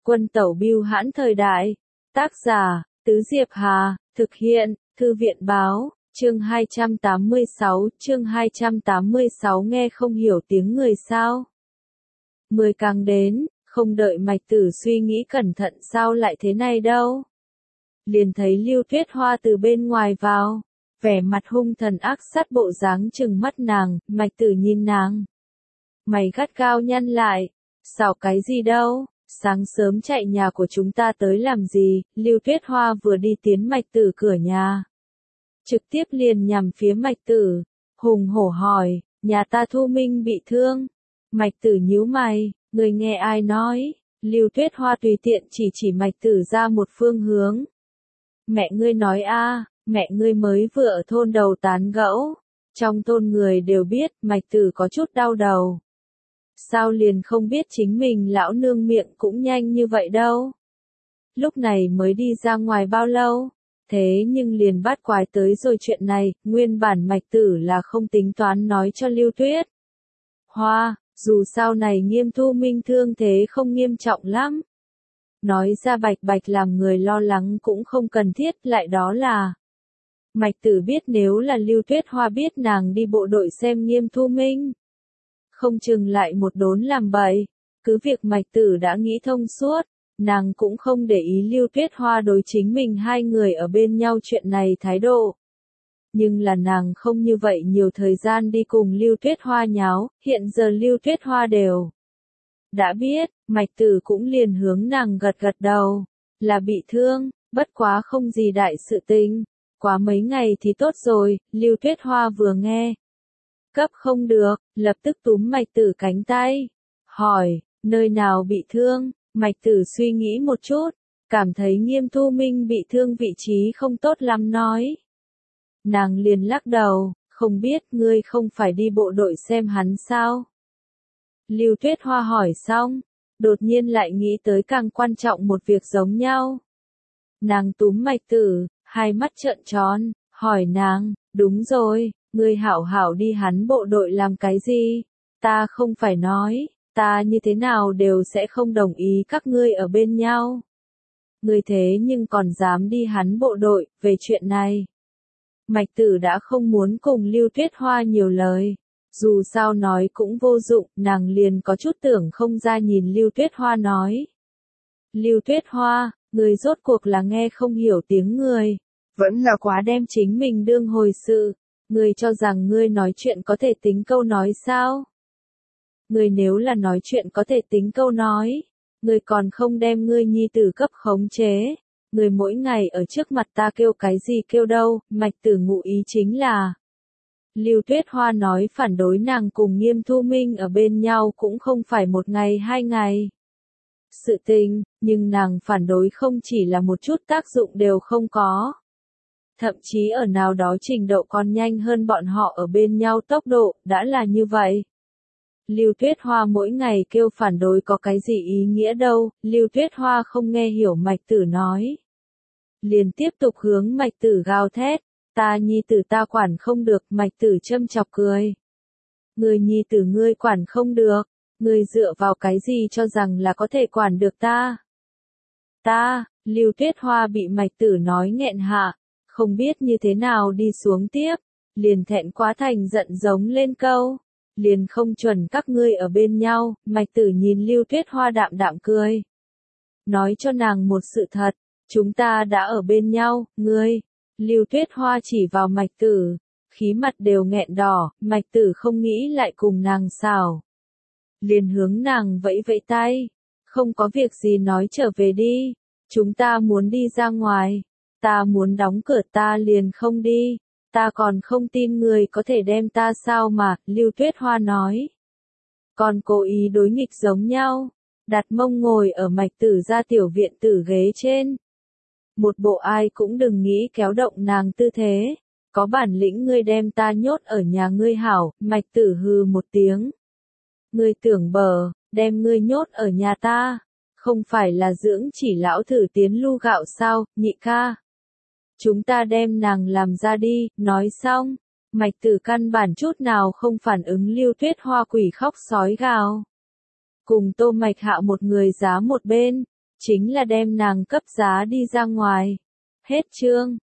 Quân tẩu bưu hãn thời đại. Tác giả, Tứ Diệp Hà, thực hiện, Thư viện báo, chương 286 nghe không hiểu tiếng người sao. 10 càng đến, không đợi Mạch Tử suy nghĩ cẩn thận sao lại thế này đâu. Liền thấy Lưu Tuyết Hoa từ bên ngoài vào, vẻ mặt hung thần ác sát bộ dáng trừng mắt nàng, Mạch Tử nhìn nàng. Mày gắt gao nhăn lại, xảo cái gì đâu, sáng sớm chạy nhà của chúng ta tới làm gì, Lưu Tuyết Hoa vừa đi tiến Mạch Tử cửa nhà. Trực tiếp liền nhằm phía Mạch Tử, hùng hổ hỏi, nhà ta Thu Minh bị thương. Mạch Tử nhíu mày, người nghe ai nói, Lưu Tuyết Hoa tùy tiện chỉ Mạch Tử ra một phương hướng. Mẹ ngươi nói a, mẹ ngươi mới vừa ở thôn đầu tán gẫu, trong thôn người đều biết, Mạch Tử có chút đau đầu. Sao liền không biết chính mình lão nương miệng cũng nhanh như vậy đâu. Lúc này mới đi ra ngoài bao lâu, thế nhưng liền bắt quái tới rồi chuyện này, nguyên bản Mạch Tử là không tính toán nói cho Lưu Tuyết Hoa, dù sao này Nghiêm Thu Minh thương thế không nghiêm trọng lắm. Nói ra bạch bạch làm người lo lắng cũng không cần thiết, lại đó là. Mạch Tử biết nếu là Lưu Tuyết Hoa biết nàng đi bộ đội xem Nghiêm Thu Minh, không chừng lại một đốn làm bậy, cứ việc Mạch Tử đã nghĩ thông suốt, nàng cũng không để ý Lưu Tuyết Hoa đối chính mình hai người ở bên nhau chuyện này thái độ. Nhưng là nàng không như vậy nhiều thời gian đi cùng Lưu Tuyết Hoa nháo, hiện giờ Lưu Tuyết Hoa đều đã biết, Mạch Tử cũng liền hướng nàng gật gật đầu, là bị thương, bất quá không gì đại sự tình, quá mấy ngày thì tốt rồi, Lưu Tuyết Hoa vừa nghe. Cấp không được, lập tức túm Mạch Tử cánh tay, hỏi, nơi nào bị thương, Mạch Tử suy nghĩ một chút, cảm thấy Nghiêm Thu Minh bị thương vị trí không tốt lắm nói. Nàng liền lắc đầu, không biết ngươi không phải đi bộ đội xem hắn sao? Lưu Tuyết Hoa hỏi xong, đột nhiên lại nghĩ tới càng quan trọng một việc giống nhau. Nàng túm Mạch Tử, hai mắt trợn tròn, hỏi nàng, đúng rồi, ngươi hảo hảo đi hắn bộ đội làm cái gì? Ta không phải nói, ta như thế nào đều sẽ không đồng ý các ngươi ở bên nhau. Ngươi thế nhưng còn dám đi hắn bộ đội, về chuyện này. Mạch Tử đã không muốn cùng Lưu Tuyết Hoa nhiều lời. Dù sao nói cũng vô dụng, nàng liền có chút tưởng không ra nhìn Lưu Tuyết Hoa nói. Lưu Tuyết Hoa, người rốt cuộc là nghe không hiểu tiếng người. Vẫn là quá đem chính mình đương hồi sự. Người cho rằng ngươi nói chuyện có thể tính câu nói sao? Người nếu là nói chuyện có thể tính câu nói. Người còn không đem ngươi nhi tử cấp khống chế. Người mỗi ngày ở trước mặt ta kêu cái gì kêu đâu, Mạch Tử ngụ ý chính là. Lưu Tuyết Hoa nói phản đối nàng cùng Nghiêm Thu Minh ở bên nhau cũng không phải một ngày hai ngày. Sự tình, nhưng nàng phản đối không chỉ là một chút tác dụng đều không có. Thậm chí ở nào đó trình độ còn nhanh hơn bọn họ ở bên nhau tốc độ, đã là như vậy. Lưu Tuyết Hoa mỗi ngày kêu phản đối có cái gì ý nghĩa đâu, Lưu Tuyết Hoa không nghe hiểu Mạch Tử nói. Liền tiếp tục hướng Mạch Tử gào thét, ta nhi tử ta quản không được, Mạch Tử châm chọc cười. Người nhi tử ngươi quản không được, ngươi dựa vào cái gì cho rằng là có thể quản được ta? Ta, Lưu Tuyết Hoa bị Mạch Tử nói nghẹn hạ, không biết như thế nào đi xuống tiếp, liền thẹn quá thành giận giống lên câu. Liền không chuẩn các ngươi ở bên nhau, Mạch Tử nhìn Lưu Tuyết Hoa đạm đạm cười. Nói cho nàng một sự thật, chúng ta đã ở bên nhau, ngươi. Lưu Tuyết Hoa chỉ vào Mạch Tử, khí mặt đều nghẹn đỏ, Mạch Tử không nghĩ lại cùng nàng xảo. Liền hướng nàng vẫy vẫy tay, không có việc gì nói trở về đi, chúng ta muốn đi ra ngoài, ta muốn đóng cửa ta liền không đi. Ta còn không tin người có thể đem ta sao mà, Lưu Tuyết Hoa nói. Còn cố ý đối nghịch giống nhau, đặt mông ngồi ở Mạch Tử ra tiểu viện tử ghế trên. Một bộ ai cũng đừng nghĩ kéo động nàng tư thế, có bản lĩnh ngươi đem ta nhốt ở nhà ngươi hảo, Mạch Tử hừ một tiếng. Ngươi tưởng bờ, đem ngươi nhốt ở nhà ta, không phải là dưỡng chỉ lão thử tiến lu gạo sao, nhị ca. Chúng ta đem nàng làm ra đi, nói xong, Mạch Tử căn bản chút nào không phản ứng Lưu Tuyết Hoa quỷ khóc sói gào. Cùng Tô Mạch Hạo một người giá một bên, chính là đem nàng cấp giá đi ra ngoài. Hết chương.